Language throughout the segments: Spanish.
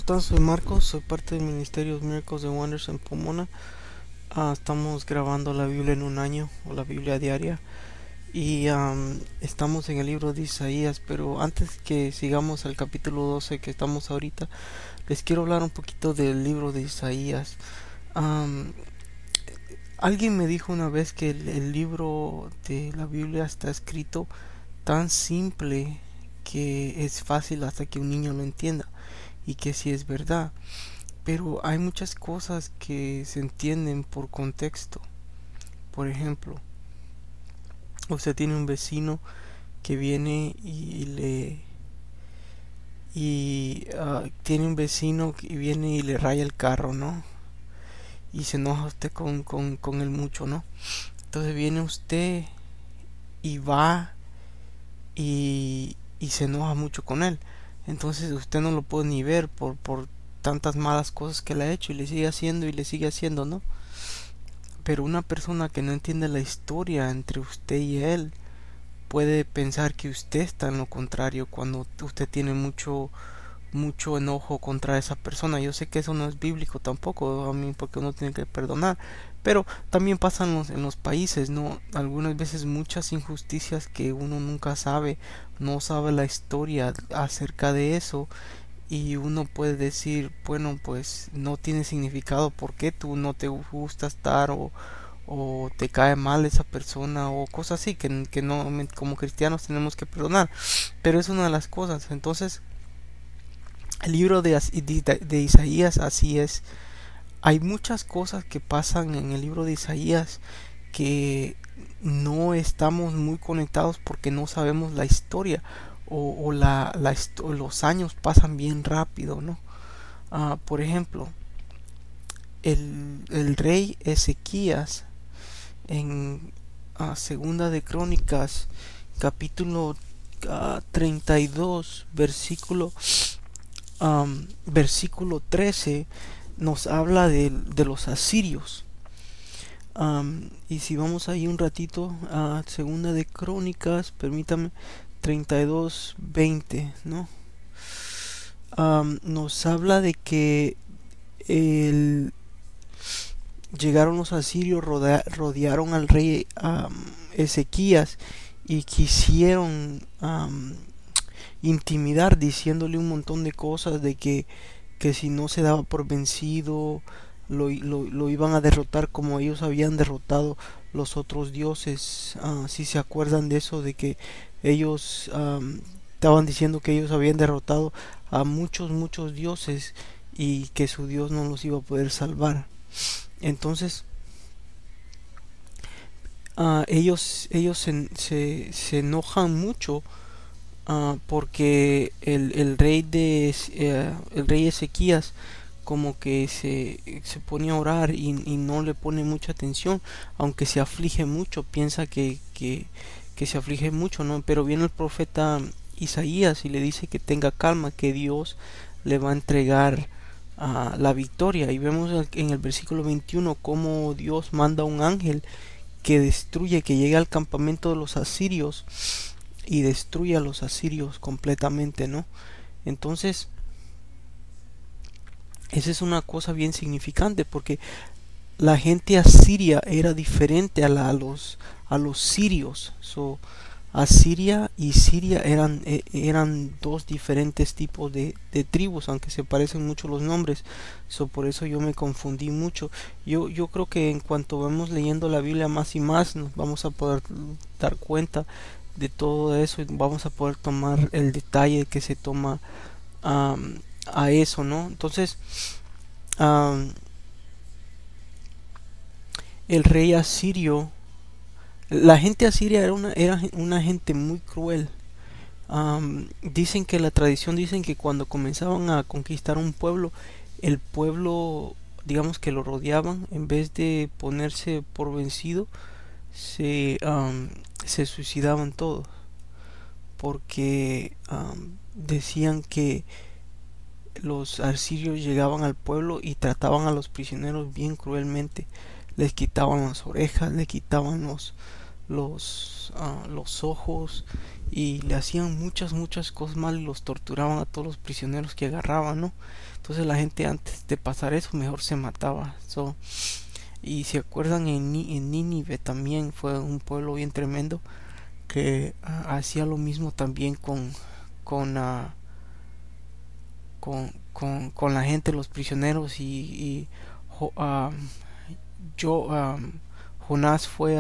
están? Soy Marcos, soy parte del Ministerio de Miracles and Wonders en Pomona. Estamos grabando la Biblia en un año, o la Biblia diaria, y estamos en el libro de Isaías, pero antes que sigamos al capítulo 12 que estamos ahorita, les quiero hablar un poquito del libro de Isaías. Am, Alguien me dijo una vez que el libro de la Biblia está escrito tan simple que es fácil hasta que un niño lo entienda, y que sí es verdad. Pero hay muchas cosas que se entienden por contexto. Por ejemplo, usted tiene un vecino que viene tiene un vecino que viene y le raya el carro, ¿no? Y se enoja usted con él mucho, ¿no? Entonces viene usted y va y se enoja mucho con él. Entonces usted no lo puede ni ver por tantas malas cosas que le ha hecho, y le sigue haciendo y le sigue haciendo, ¿no? Pero una persona que no entiende la historia entre usted y él puede pensar que usted está en lo contrario cuando usted tiene mucho enojo contra esa persona. Yo sé que eso no es bíblico tampoco, a mí, porque uno tiene que perdonar, pero también pasa en los países, ¿no? Algunas veces muchas injusticias que uno nunca sabe, no sabe la historia acerca de eso, y uno puede decir, bueno, pues no tiene significado porque tú no te gusta estar, o te cae mal esa persona, o cosas así que no, como cristianos tenemos que perdonar. Pero es una de las cosas. Entonces el libro de Isaías así es. Hay muchas cosas que pasan en el libro de Isaías que no estamos muy conectados porque no sabemos la historia, o los años pasan bien rápido, ¿no? Por ejemplo, el rey Ezequías en Segunda de Crónicas, capítulo 32, versículo 13, nos habla de los asirios. Y si vamos ahí un ratito a Segunda de Crónicas, permítame, 32:20, ¿no? Nos habla de que el, llegaron los asirios, rodearon al rey Ezequías, y quisieron intimidar, diciéndole un montón de cosas de que si no se daba por vencido, lo iban a derrotar como ellos habían derrotado los otros dioses. Si se acuerdan de eso, de que ellos estaban diciendo que ellos habían derrotado a muchos dioses, y que su Dios no los iba a poder salvar. Entonces ellos se enojan mucho, porque el rey Ezequías como que se pone a orar, y no le pone mucha atención, aunque se aflige mucho, piensa que se aflige mucho, ¿no? Pero viene el profeta Isaías y le dice que tenga calma, que Dios le va a entregar la victoria. Y vemos en el versículo 21 cómo Dios manda un ángel que destruye, que llega al campamento de los asirios y destruye a los asirios completamente, ¿no? Entonces, esa es una cosa bien significante, porque la gente asiria era diferente a los sirios. Asiria y Siria eran dos diferentes tipos de tribus, aunque se parecen mucho los nombres. Por eso yo me confundí mucho. Yo creo que en cuanto vamos leyendo la Biblia más y más, nos vamos a poder dar cuenta de todo eso, y vamos a poder tomar el detalle que se toma a eso, ¿no? Entonces, um, el rey asirio, la gente asiria era una gente muy cruel. Dicen que la tradición dicen que cuando comenzaban a conquistar un pueblo, el pueblo, digamos, que lo rodeaban, en vez de ponerse por vencido, se suicidaban todos, porque decían que los asirios llegaban al pueblo y trataban a los prisioneros bien cruelmente. Les quitaban las orejas, les quitaban los ojos, y le hacían muchas cosas mal y los torturaban a todos los prisioneros que agarraban, ¿no? Entonces la gente, antes de pasar eso, mejor se mataba. Y se acuerdan, en Nínive también fue un pueblo bien tremendo que hacía lo mismo también con, ah, con la gente, los prisioneros. Y Jo- ah, yo Jonás fue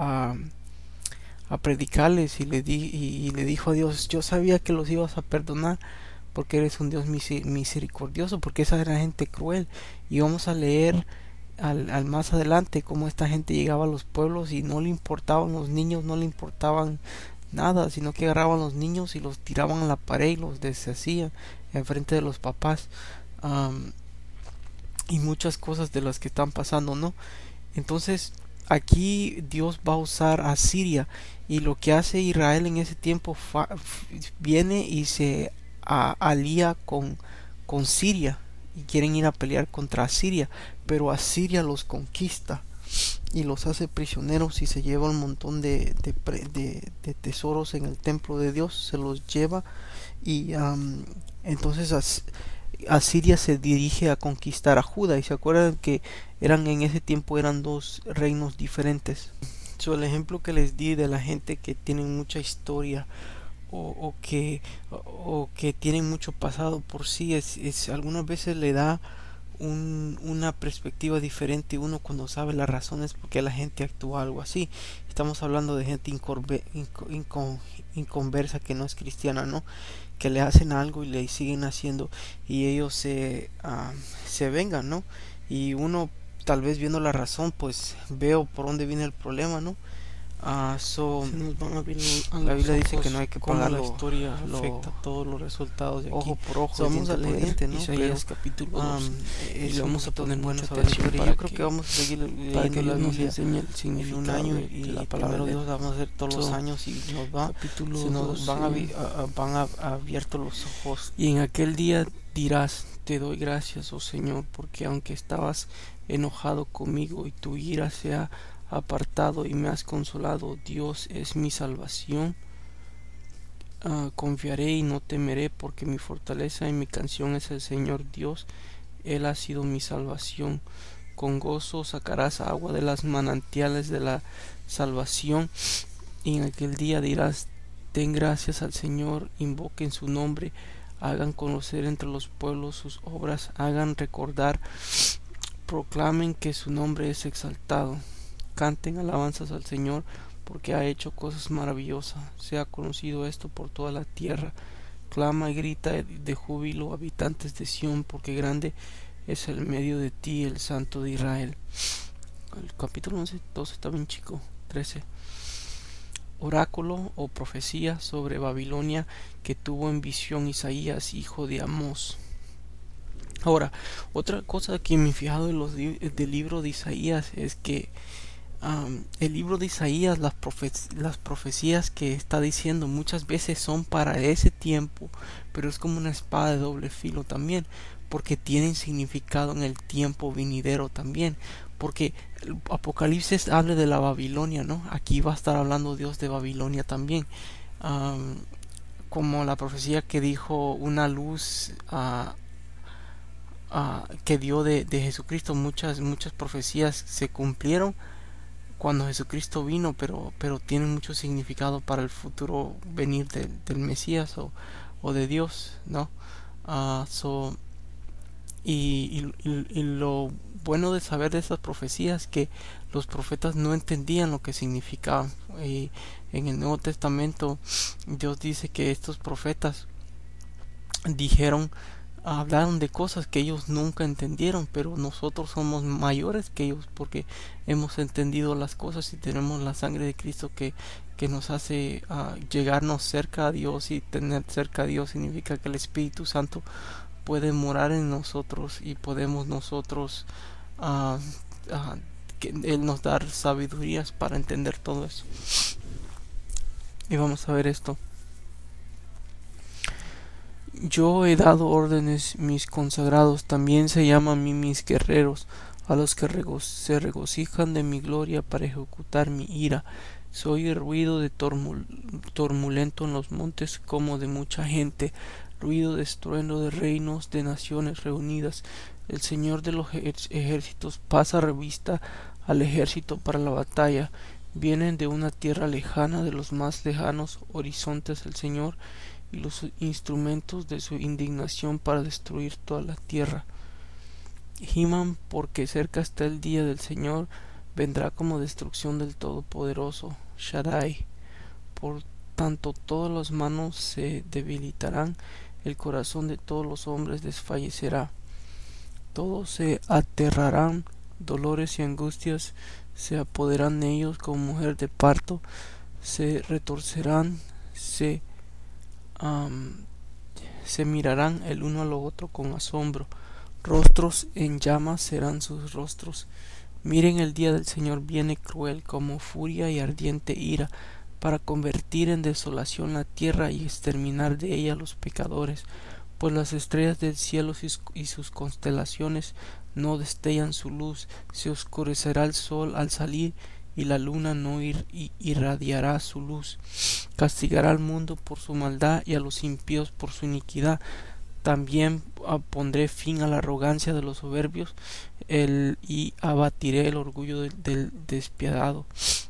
a predicarles, y le dijo a Dios: yo sabía que los ibas a perdonar porque eres un Dios misericordioso, porque esa era gente cruel. Y vamos a leer al más adelante cómo esta gente llegaba a los pueblos y no le importaban los niños, no le importaban nada, sino que agarraban a los niños y los tiraban a la pared y los deshacían en frente de los papás. Am, y muchas cosas de las que están pasando, ¿no? Entonces, aquí Dios va a usar a Siria, y lo que hace Israel en ese tiempo viene y se alía con Siria, y quieren ir a pelear contra Siria, pero Asiria los conquista y los hace prisioneros y se lleva un montón de tesoros en el templo de Dios, se los lleva. Y entonces Asiria se dirige a conquistar a Judá, y se acuerdan que en ese tiempo eran dos reinos diferentes. El ejemplo que les di de la gente que tienen mucha historia, o que tienen mucho pasado por sí, algunas veces le da una perspectiva diferente uno cuando sabe las razones por qué la gente actúa algo así. Estamos hablando de gente inconversa, que no es cristiana, ¿no? Que le hacen algo y le siguen haciendo, y ellos se vengan, ¿no? Y uno, tal vez viendo la razón, pues veo por dónde viene el problema, ¿no? Se nos van a abrir La Biblia dice que ojos no hay que cómo pagar la historia afecta todos los resultados de ojo aquí. por ojo, Vamos a leer diente, ¿no? Isaías capítulo 2 y le vamos a poner bueno mucha saber la atención historia. Yo creo que vamos a seguir para leyendo que la Dios nos Biblia enseñe el en un significado año, de la y palabra primero de Dios vamos a hacer todos los años, y capítulo se nos 2. van a abiertos los ojos. Y en aquel día dirás: te doy gracias, oh Señor, porque aunque estabas enojado conmigo y tu ira se ha apartado y me has consolado, Dios es mi salvación. Confiaré y no temeré, porque mi fortaleza y mi canción es el Señor Dios. Él ha sido mi salvación. Con gozo sacarás agua de las manantiales de la salvación. Y en aquel día dirás: den gracias al Señor, invoquen su nombre, hagan conocer entre los pueblos sus obras, hagan recordar, proclamen que su nombre es exaltado. Canten alabanzas al Señor, porque ha hecho cosas maravillosas. Sea conocido esto por toda la tierra. Clama y grita de júbilo, habitantes de Sión, porque grande es el medio de ti, el Santo de Israel. El capítulo 11, 12 está bien chico. 13. Oráculo o profecía sobre Babilonia que tuvo en visión Isaías, hijo de Amós. Ahora, otra cosa que me he fijado del libro de Isaías es que el libro de Isaías, las profecías que está diciendo muchas veces son para ese tiempo, pero es como una espada de doble filo también, porque tienen significado en el tiempo venidero también. Porque el Apocalipsis habla de la Babilonia, ¿no? Aquí va a estar hablando Dios de Babilonia también. Am, Como la profecía que dijo una luz que dio de Jesucristo. Muchas profecías se cumplieron cuando Jesucristo vino, pero tienen mucho significado para el futuro venir del Mesías, o de Dios, ¿no? Ah, so, y lo bueno de saber de esas profecías, que los profetas no entendían lo que significaban. Y en el Nuevo Testamento Dios dice que estos profetas dijeron, hablaron de cosas que ellos nunca entendieron, pero nosotros somos mayores que ellos, porque hemos entendido las cosas y tenemos la sangre de Cristo que nos hace llegarnos cerca a Dios. Y tener cerca a Dios significa que el Espíritu Santo puede morar en nosotros, y podemos nosotros uh, que Él nos dar sabidurías para entender todo eso. Y vamos a ver esto. Yo he dado órdenes mis consagrados, también se llaman a mí mis guerreros, a los que se regocijan de mi gloria para ejecutar mi ira. Se oye ruido de tormulento en los montes como de mucha gente, ruido de estruendo de reinos, de naciones reunidas. El Señor de los ejércitos pasa revista al ejército para la batalla. Vienen de una tierra lejana, de los más lejanos horizontes el Señor y los instrumentos de su indignación para destruir toda la tierra. Giman porque cerca está el día del Señor, vendrá como destrucción del Todopoderoso, Shaddai. Por tanto todas las manos se debilitarán, el corazón de todos los hombres desfallecerá. Todos se aterrarán, dolores y angustias se apoderarán de ellos como mujer de parto, se retorcerán, se mirarán el uno al otro con asombro. Rostros en llamas serán sus rostros. Miren, el día del Señor viene cruel como furia y ardiente ira, para convertir en desolación la tierra y exterminar de ella los pecadores, pues las estrellas del cielo y sus constelaciones no destellan su luz. Se oscurecerá el sol al salir y la luna no irradiará su luz. Castigará al mundo por su maldad y a los impíos por su iniquidad. También pondré fin a la arrogancia de los soberbios y abatiré el orgullo del despiadado.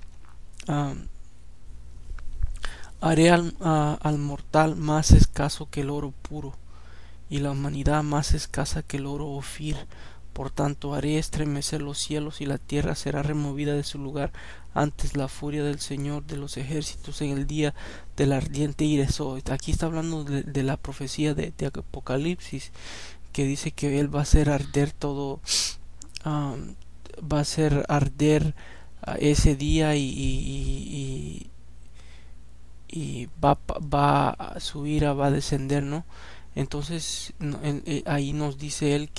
Haré al mortal más escaso que el oro puro, y la humanidad más escasa que el oro Ofir. Por tanto haré estremecer los cielos, y la tierra será removida de su lugar antes la furia del Señor de los ejércitos en el día del ardiente ira. Aquí está hablando de la profecía de Apocalipsis, que dice que él va a hacer arder todo, va a hacer arder ese día y va su ira va a descender, ¿no? Entonces ahí nos dice él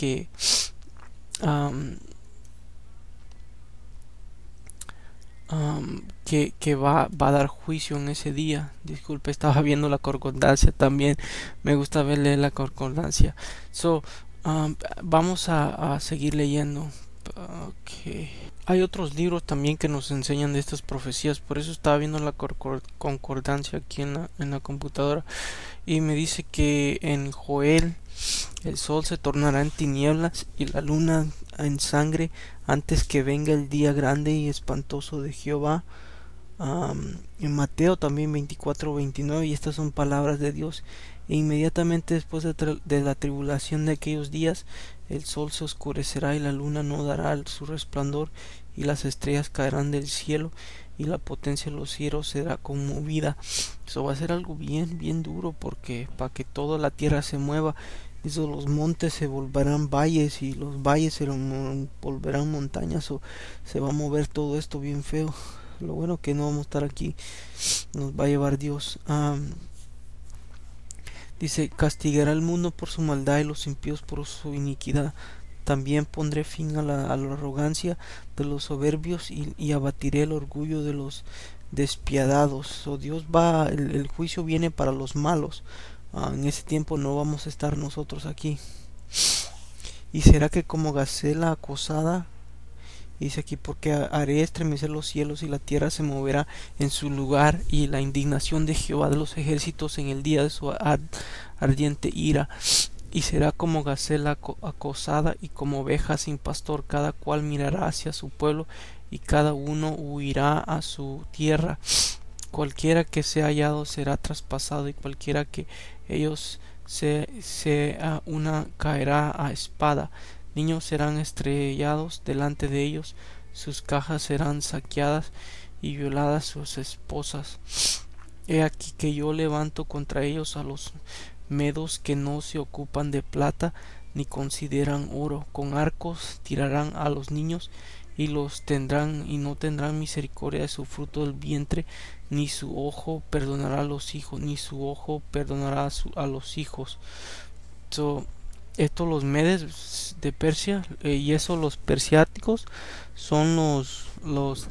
que va a dar juicio en ese día. Disculpe, estaba viendo la concordancia también. Me gusta verle la concordancia. Vamos a seguir leyendo. Okay. Hay otros libros también que nos enseñan de estas profecías. Por eso estaba viendo la concordancia aquí en la computadora. Y me dice que en Joel el sol se tornará en tinieblas y la luna en sangre antes que venga el día grande y espantoso de Jehová. En Mateo también 24-29, y estas son palabras de Dios. E inmediatamente después de la tribulación de aquellos días, el sol se oscurecerá y la luna no dará su resplandor, y las estrellas caerán del cielo, y la potencia de los cielos será conmovida. Eso va a ser algo bien duro, porque para que toda la tierra se mueva, los montes se volverán valles y los valles se volverán montañas, o se va a mover todo esto bien feo. Lo bueno que no vamos a estar aquí, nos va a llevar Dios. Dice, castigará al mundo por su maldad y los impíos por su iniquidad. También pondré fin a la arrogancia de los soberbios y abatiré el orgullo de los despiadados. Dios el juicio viene para los malos. En ese tiempo no vamos a estar nosotros aquí. Y será que como gacela acosada, dice aquí, porque haré estremecer los cielos y la tierra se moverá en su lugar, y la indignación de Jehová de los ejércitos en el día de su ardiente ira. Y será como gacela acosada y como oveja sin pastor, cada cual mirará hacia su pueblo y cada uno huirá a su tierra. Cualquiera que sea hallado será traspasado, y cualquiera que ellos una caerá a espada. Niños serán estrellados delante de ellos, sus cajas serán saqueadas y violadas sus esposas. He aquí que yo levanto contra ellos a los medos que no se ocupan de plata ni consideran oro. Con arcos tirarán a los niños y los tendrán, y no tendrán misericordia de su fruto del vientre, ni su ojo perdonará a los hijos, ni su ojo perdonará a los hijos. Estos los medes de Persia, y eso los persiáticos son los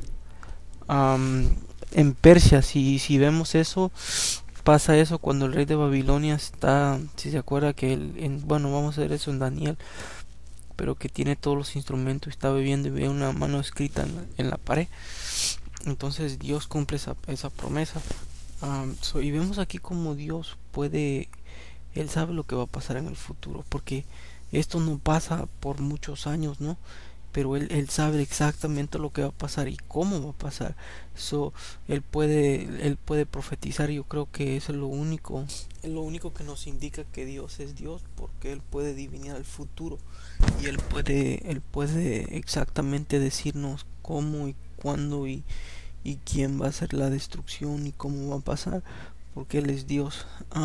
en Persia. Si vemos eso, pasa eso cuando el rey de Babilonia está, si se acuerda que bueno, vamos a ver eso en Daniel, pero que tiene todos los instrumentos, está bebiendo y ve una mano escrita en la pared. Entonces Dios cumple esa promesa. Y vemos aquí como Dios puede, Él sabe lo que va a pasar en el futuro, porque esto no pasa por muchos años, ¿no? Pero él sabe exactamente lo que va a pasar y cómo va a pasar. So, él puede profetizar. Yo creo que eso es lo único que nos indica que Dios es Dios, porque él puede adivinar el futuro y él puede exactamente decirnos cómo y cuándo y quién va a ser la destrucción y cómo va a pasar, porque él es Dios.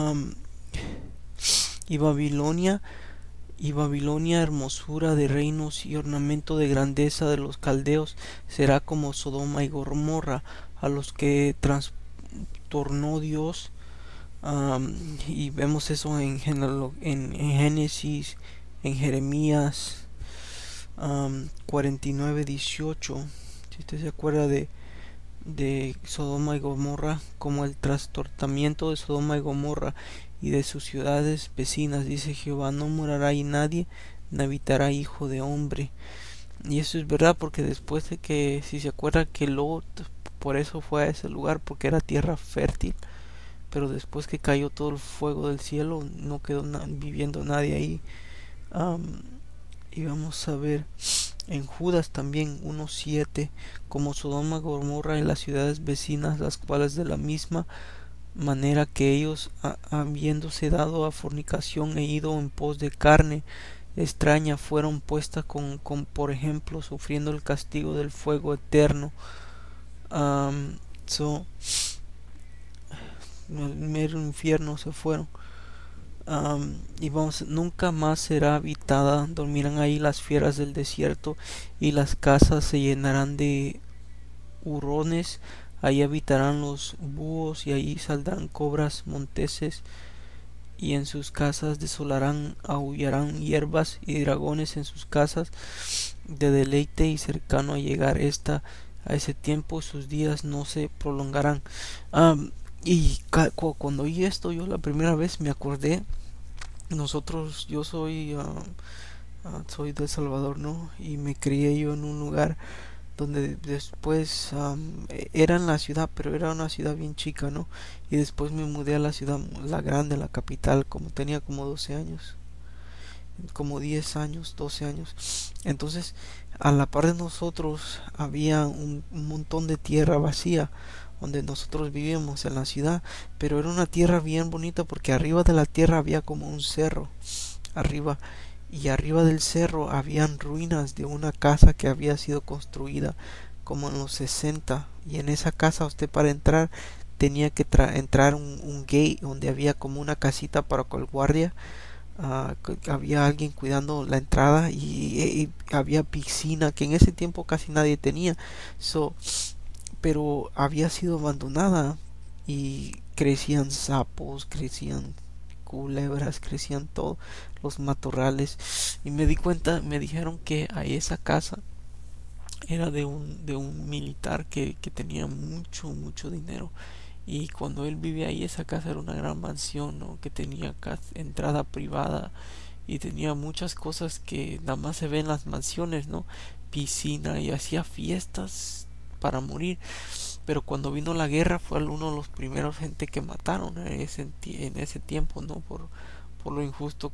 Y Babilonia hermosura de reinos y ornamento de grandeza de los caldeos, será como Sodoma y Gomorra, a los que trastornó Dios. Y vemos eso en Génesis, en Jeremías 49:18. Si usted se acuerda de Sodoma y Gomorra, como el trastornamiento de Sodoma y Gomorra y de sus ciudades vecinas, dice Jehová: no morará ahí nadie, no habitará hijo de hombre. Y eso es verdad, porque después de que, si se acuerda, que Lot por eso fue a ese lugar, porque era tierra fértil, pero después que cayó todo el fuego del cielo, no quedó viviendo nadie ahí. Y vamos a ver en Judas también 1:7, como Sodoma, Gomorra y las ciudades vecinas, las cuales de la misma manera que ellos, habiéndose dado a fornicación e ido en pos de carne extraña, fueron puestas por ejemplo, sufriendo el castigo del fuego eterno. Um, so, el mero infierno se fueron. Y vamos, nunca más será habitada, dormirán ahí las fieras del desierto, y las casas se llenarán de hurones, ahí habitarán los búhos, y ahí saldrán cobras monteses, y en sus casas desolarán, aullarán hierbas, y dragones en sus casas de deleite, y cercano a llegar a ese tiempo sus días no se prolongarán. Y cuando oí esto, yo la primera vez me acordé, yo soy de El Salvador, ¿no? Y me crié yo en un lugar donde después era en la ciudad, pero era una ciudad bien chica, ¿no? Y después me mudé a la ciudad, la grande, la capital, como tenía como 12 años, como 10 años, 12 años. Entonces, a la par de nosotros había un montón de tierra vacía donde nosotros vivíamos en la ciudad, pero era una tierra bien bonita, porque arriba de la tierra había como un cerro arriba, y arriba del cerro habían ruinas de una casa que había sido construida como en los 60, y en esa casa usted, para entrar, tenía que entrar un gate donde había como una casita para el guardia. Había alguien cuidando la entrada, y había piscina que en ese tiempo casi nadie tenía. So, pero había sido abandonada, y crecían sapos, crecían culebras, crecían todo, los matorrales. Y me di cuenta, me dijeron que a esa casa era de un militar que tenía mucho dinero, y cuando él vivía ahí, esa casa era una gran mansión, ¿no? Que tenía entrada privada, y tenía muchas cosas que nada más se ven en las mansiones, ¿no? Piscina, y hacía fiestas para morir. Pero cuando vino la guerra, fue uno de los primeros gente que mataron en ese tiempo, ¿no? Por lo injusto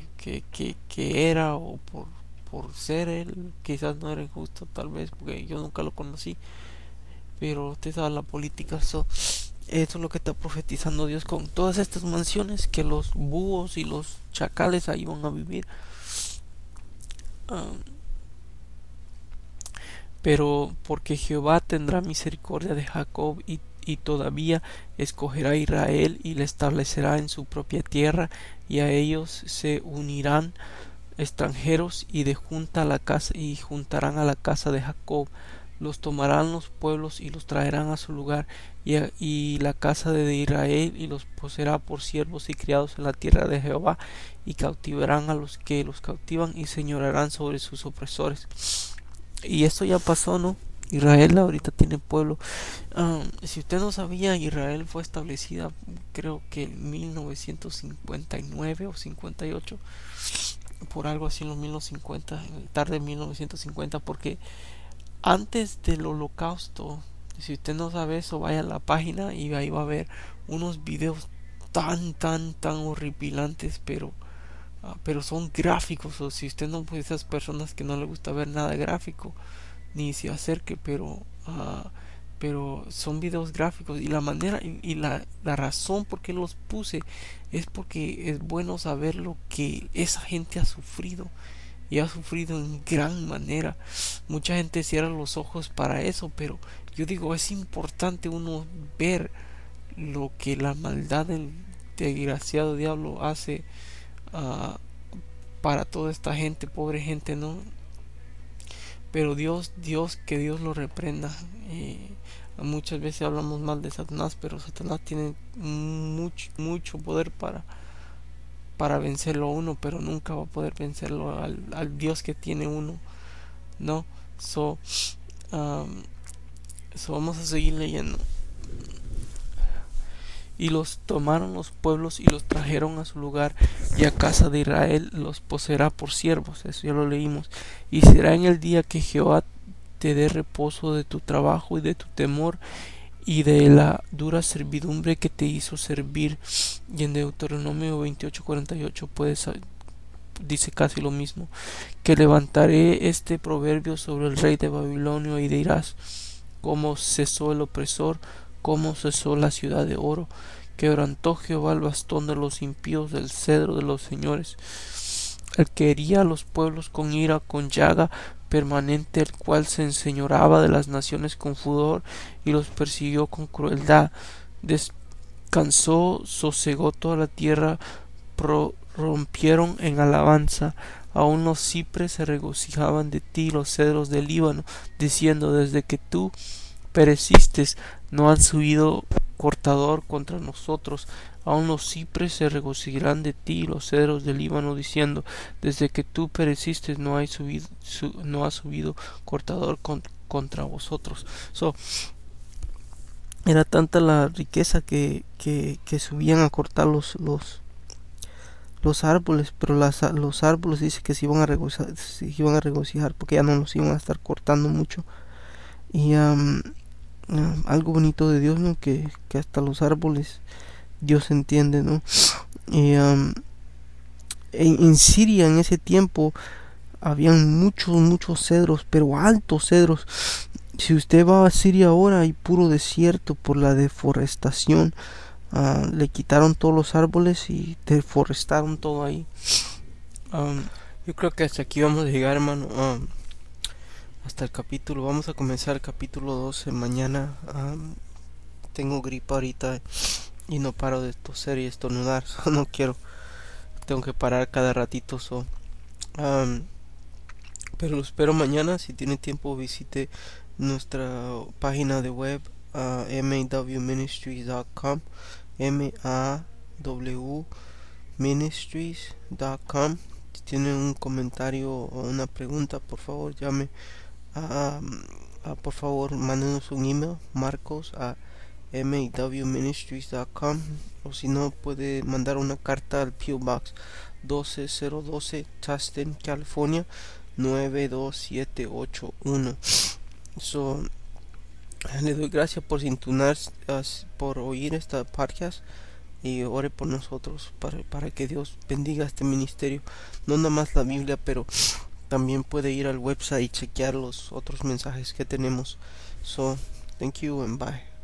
que era, o por ser él. Quizás no era injusto, tal vez, porque yo nunca lo conocí, pero usted sabe la política. Eso es lo que está profetizando Dios con todas estas mansiones, que los búhos y los chacales ahí van a vivir. Ah, pero porque Jehová tendrá misericordia de Jacob, y todavía escogerá a Israel, y le establecerá en su propia tierra, y a ellos se unirán extranjeros, y de junta a la casa, y juntarán a la casa de Jacob, los tomarán los pueblos, y los traerán a su lugar, y la casa de Israel, y los poseerá por siervos y criados en la tierra de Jehová, y cautivarán a los que los cautivan, y señorarán sobre sus opresores. Y esto ya pasó, ¿no? Israel ahorita tiene pueblo. Si usted no sabía, Israel fue establecida, creo que en 1959 o 58, por algo así, en los 1950, tarde de 1950, porque antes del holocausto, Si usted no sabe eso, vaya a la página y ahí va a ver unos videos tan horripilantes, pero son gráficos. O si usted no es de esas personas que no le gusta ver nada gráfico, ni se acerque, pero son videos gráficos. Y la manera y la razón por qué los puse es porque es bueno saber lo que esa gente ha sufrido, y ha sufrido en gran manera. Mucha gente cierra los ojos para eso, pero yo digo, es importante uno ver lo que la maldad del desgraciado diablo hace, uh, para toda esta gente, pobre gente, ¿no? Pero que Dios lo reprenda. Muchas veces hablamos mal de Satanás, pero Satanás tiene mucho poder para vencerlo a uno, pero nunca va a poder vencerlo al Dios que tiene uno, ¿no? Um, vamos a seguir leyendo. Y los tomaron los pueblos y los trajeron a su lugar, y a casa de Israel los poseerá por siervos. Eso ya lo leímos. Y será en el día que Jehová te dé reposo de tu trabajo y de tu temor y de la dura servidumbre que te hizo servir. Y en Deuteronomio 28:48 dice casi lo mismo, que levantaré este proverbio sobre el rey de Babilonia, y dirás: cómo cesó el opresor, cómo cesó la ciudad de oro. Quebrantó Jehová el bastón de los impíos, del cedro de los señores, el que hería a los pueblos con ira, con llaga permanente, el cual se enseñoraba de las naciones con furor y los persiguió con crueldad. Descansó, sosegó toda la tierra, rompieron en alabanza. Aún los cipreses se regocijaban de ti, los cedros del Líbano, diciendo: desde que tú pereciste, no han subido cortador contra nosotros. Aún los cipreses se regocijarán de ti, los cedros del Líbano, diciendo: desde que tú pereciste, no ha subido cortador contra vosotros. Era tanta la riqueza que subían a cortar los árboles, pero los árboles dice que se iban a regocijar porque ya no los iban a estar cortando mucho. Y algo bonito de Dios, ¿no? Que hasta los árboles Dios entiende, ¿no? Y en Siria en ese tiempo habían muchos cedros, pero altos cedros. Si usted va a Siria ahora, hay puro desierto por la deforestación. Le quitaron todos los árboles y deforestaron todo ahí. Yo creo que hasta aquí vamos a llegar, hermano. Hasta el capítulo. Vamos a comenzar el capítulo 12 mañana. Tengo gripa ahorita y no paro de toser y estornudar. No quiero. Tengo que parar cada ratito. Pero lo espero mañana. Si tiene tiempo, visite nuestra página de web, mawministries.com, mawministries.com. Si tiene un comentario o una pregunta, por favor llame. Por favor, mándenos un email, marcos a mawministries.com, o si no, puede mandar una carta al P.O. Box 12012, Tustin, California 92781. Le doy gracias por por oír esta podcast, y ore por nosotros para que Dios bendiga este ministerio. No nada más la Biblia, pero también puede ir al website y chequear los otros mensajes que tenemos. Thank you and bye.